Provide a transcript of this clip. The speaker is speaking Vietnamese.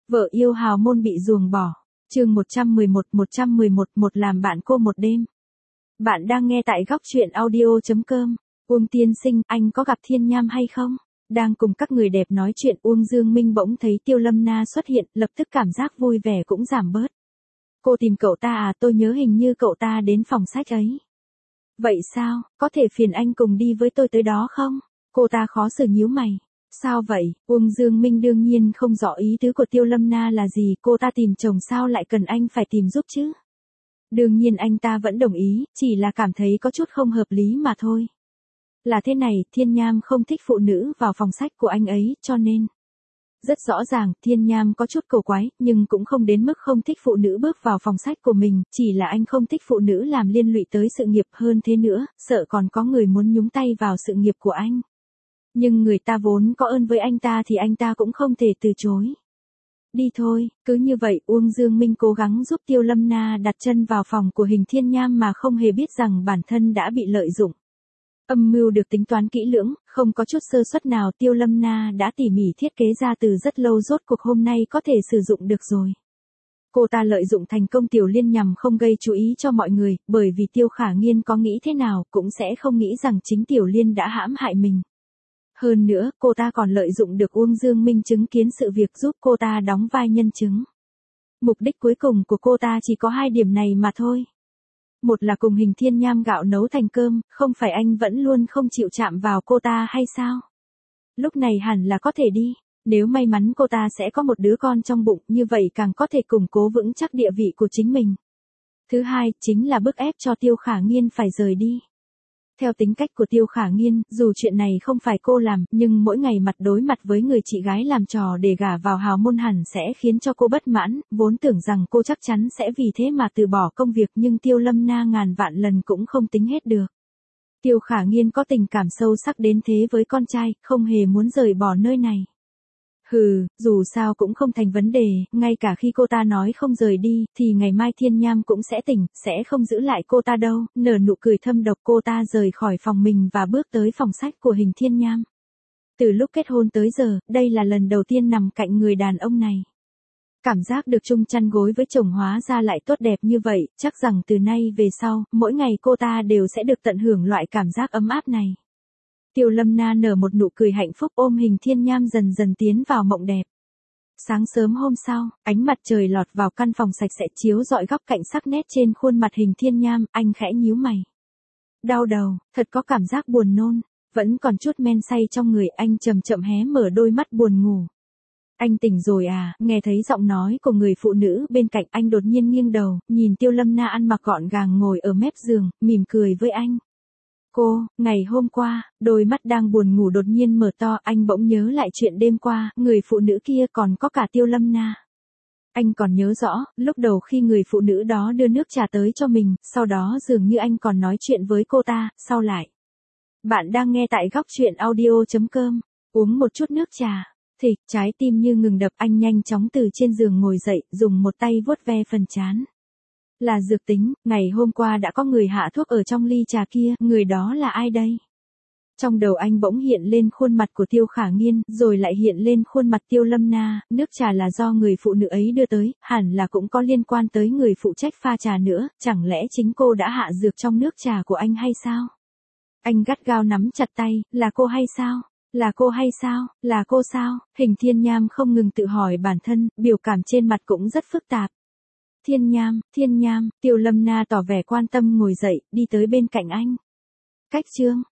Vợ yêu hào môn bị ruồng bỏ. Chương 111, một làm bạn cô một đêm. Bạn đang nghe tại góc truyện audio.com. Uông tiên sinh, anh có gặp Thiên Nham hay không? Đang cùng các người đẹp nói chuyện, Uông Dương Minh bỗng thấy Tiêu Lâm Na xuất hiện, lập tức cảm giác vui vẻ cũng giảm bớt. Cô tìm cậu ta à? Tôi nhớ hình như cậu ta đến phòng sách ấy. Vậy sao, có thể phiền anh cùng đi với tôi tới đó không? Cô ta khó xử nhíu mày. Sao vậy? Uông Dương Minh đương nhiên không rõ ý tứ của Tiêu Lâm Na là gì, cô ta tìm chồng sao lại cần anh phải tìm giúp chứ? Đương nhiên anh ta vẫn đồng ý, chỉ là cảm thấy có chút không hợp lý mà thôi. Là thế này, Thiên Nham không thích phụ nữ vào phòng sách của anh ấy, cho nên. Rất rõ ràng, Thiên Nham có chút cầu quái, nhưng cũng không đến mức không thích phụ nữ bước vào phòng sách của mình, chỉ là anh không thích phụ nữ làm liên lụy tới sự nghiệp, hơn thế nữa, sợ còn có người muốn nhúng tay vào sự nghiệp của anh. Nhưng người ta vốn có ơn với anh ta thì anh ta cũng không thể từ chối. Đi thôi, cứ như vậy Uông Dương Minh cố gắng giúp Tiêu Lâm Na đặt chân vào phòng của Hình Thiên Nham mà không hề biết rằng bản thân đã bị lợi dụng. Âm mưu được tính toán kỹ lưỡng, không có chút sơ suất nào, Tiêu Lâm Na đã tỉ mỉ thiết kế ra từ rất lâu, rốt cuộc hôm nay có thể sử dụng được rồi. Cô ta lợi dụng thành công Tiểu Liên nhằm không gây chú ý cho mọi người, bởi vì Tiêu Khả Nghiên có nghĩ thế nào cũng sẽ không nghĩ rằng chính Tiểu Liên đã hãm hại mình. Hơn nữa, cô ta còn lợi dụng được Uông Dương Minh chứng kiến sự việc giúp cô ta đóng vai nhân chứng. Mục đích cuối cùng của cô ta chỉ có hai điểm này mà thôi. Một là cùng Hình Thiên Nham gạo nấu thành cơm, không phải anh vẫn luôn không chịu chạm vào cô ta hay sao? Lúc này hẳn là có thể đi, nếu may mắn cô ta sẽ có một đứa con trong bụng, như vậy càng có thể củng cố vững chắc địa vị của chính mình. Thứ hai, chính là bức ép cho Tiêu Khả Nghiên phải rời đi. Theo tính cách của Tiêu Khả Nghiên, dù chuyện này không phải cô làm, nhưng mỗi ngày mặt đối mặt với người chị gái làm trò để gả vào hào môn hẳn sẽ khiến cho cô bất mãn, vốn tưởng rằng cô chắc chắn sẽ vì thế mà từ bỏ công việc, nhưng Tiêu Lâm Na ngàn vạn lần cũng không tính hết được. Tiêu Khả Nghiên có tình cảm sâu sắc đến thế với con trai, không hề muốn rời bỏ nơi này. Hừ, dù sao cũng không thành vấn đề, ngay cả khi cô ta nói không rời đi, thì ngày mai Thiên Nham cũng sẽ tỉnh, sẽ không giữ lại cô ta đâu. Nở nụ cười thâm độc, cô ta rời khỏi phòng mình và bước tới phòng sách của Hình Thiên Nham. Từ lúc kết hôn tới giờ, đây là lần đầu tiên nằm cạnh người đàn ông này. Cảm giác được chung chăn gối với chồng hóa ra lại tốt đẹp như vậy, chắc rằng từ nay về sau, mỗi ngày cô ta đều sẽ được tận hưởng loại cảm giác ấm áp này. Tiêu Lâm Na nở một nụ cười hạnh phúc, ôm Hình Thiên Nham dần dần tiến vào mộng đẹp. Sáng sớm hôm sau, ánh mặt trời lọt vào căn phòng sạch sẽ chiếu rọi góc cạnh sắc nét trên khuôn mặt Hình Thiên Nham, anh khẽ nhíu mày. Đau đầu, thật có cảm giác buồn nôn, vẫn còn chút men say trong người, anh chậm chậm hé mở đôi mắt buồn ngủ. Anh tỉnh rồi à? Nghe thấy giọng nói của người phụ nữ bên cạnh, anh đột nhiên nghiêng đầu, nhìn Tiêu Lâm Na ăn mặc gọn gàng ngồi ở mép giường, mỉm cười với anh. Cô, ngày hôm qua, đôi mắt đang buồn ngủ đột nhiên mở to, anh bỗng nhớ lại chuyện đêm qua, người phụ nữ kia còn có cả Tiêu Lâm Na. Anh còn nhớ rõ, lúc đầu khi người phụ nữ đó đưa nước trà tới cho mình, sau đó dường như anh còn nói chuyện với cô ta, sau lại. Bạn đang nghe tại góc truyện audio.com, uống một chút nước trà. Thì, trái tim như ngừng đập, anh nhanh chóng từ trên giường ngồi dậy, dùng một tay vuốt ve phần trán. Là dược tính, ngày hôm qua đã có người hạ thuốc ở trong ly trà kia, người đó là ai đây? Trong đầu anh bỗng hiện lên khuôn mặt của Tiêu Khả Nghiên, rồi lại hiện lên khuôn mặt Tiêu Lâm Na, nước trà là do người phụ nữ ấy đưa tới, hẳn là cũng có liên quan tới người phụ trách pha trà nữa, chẳng lẽ chính cô đã hạ dược trong nước trà của anh hay sao? Anh gắt gao nắm chặt tay, là cô hay sao? Là cô hay sao? Là cô sao? Hình Thiên Nham không ngừng tự hỏi bản thân, biểu cảm trên mặt cũng rất phức tạp. Thiên Nham, Tiêu Lâm Na tỏ vẻ quan tâm ngồi dậy, đi tới bên cạnh anh. Cách chương,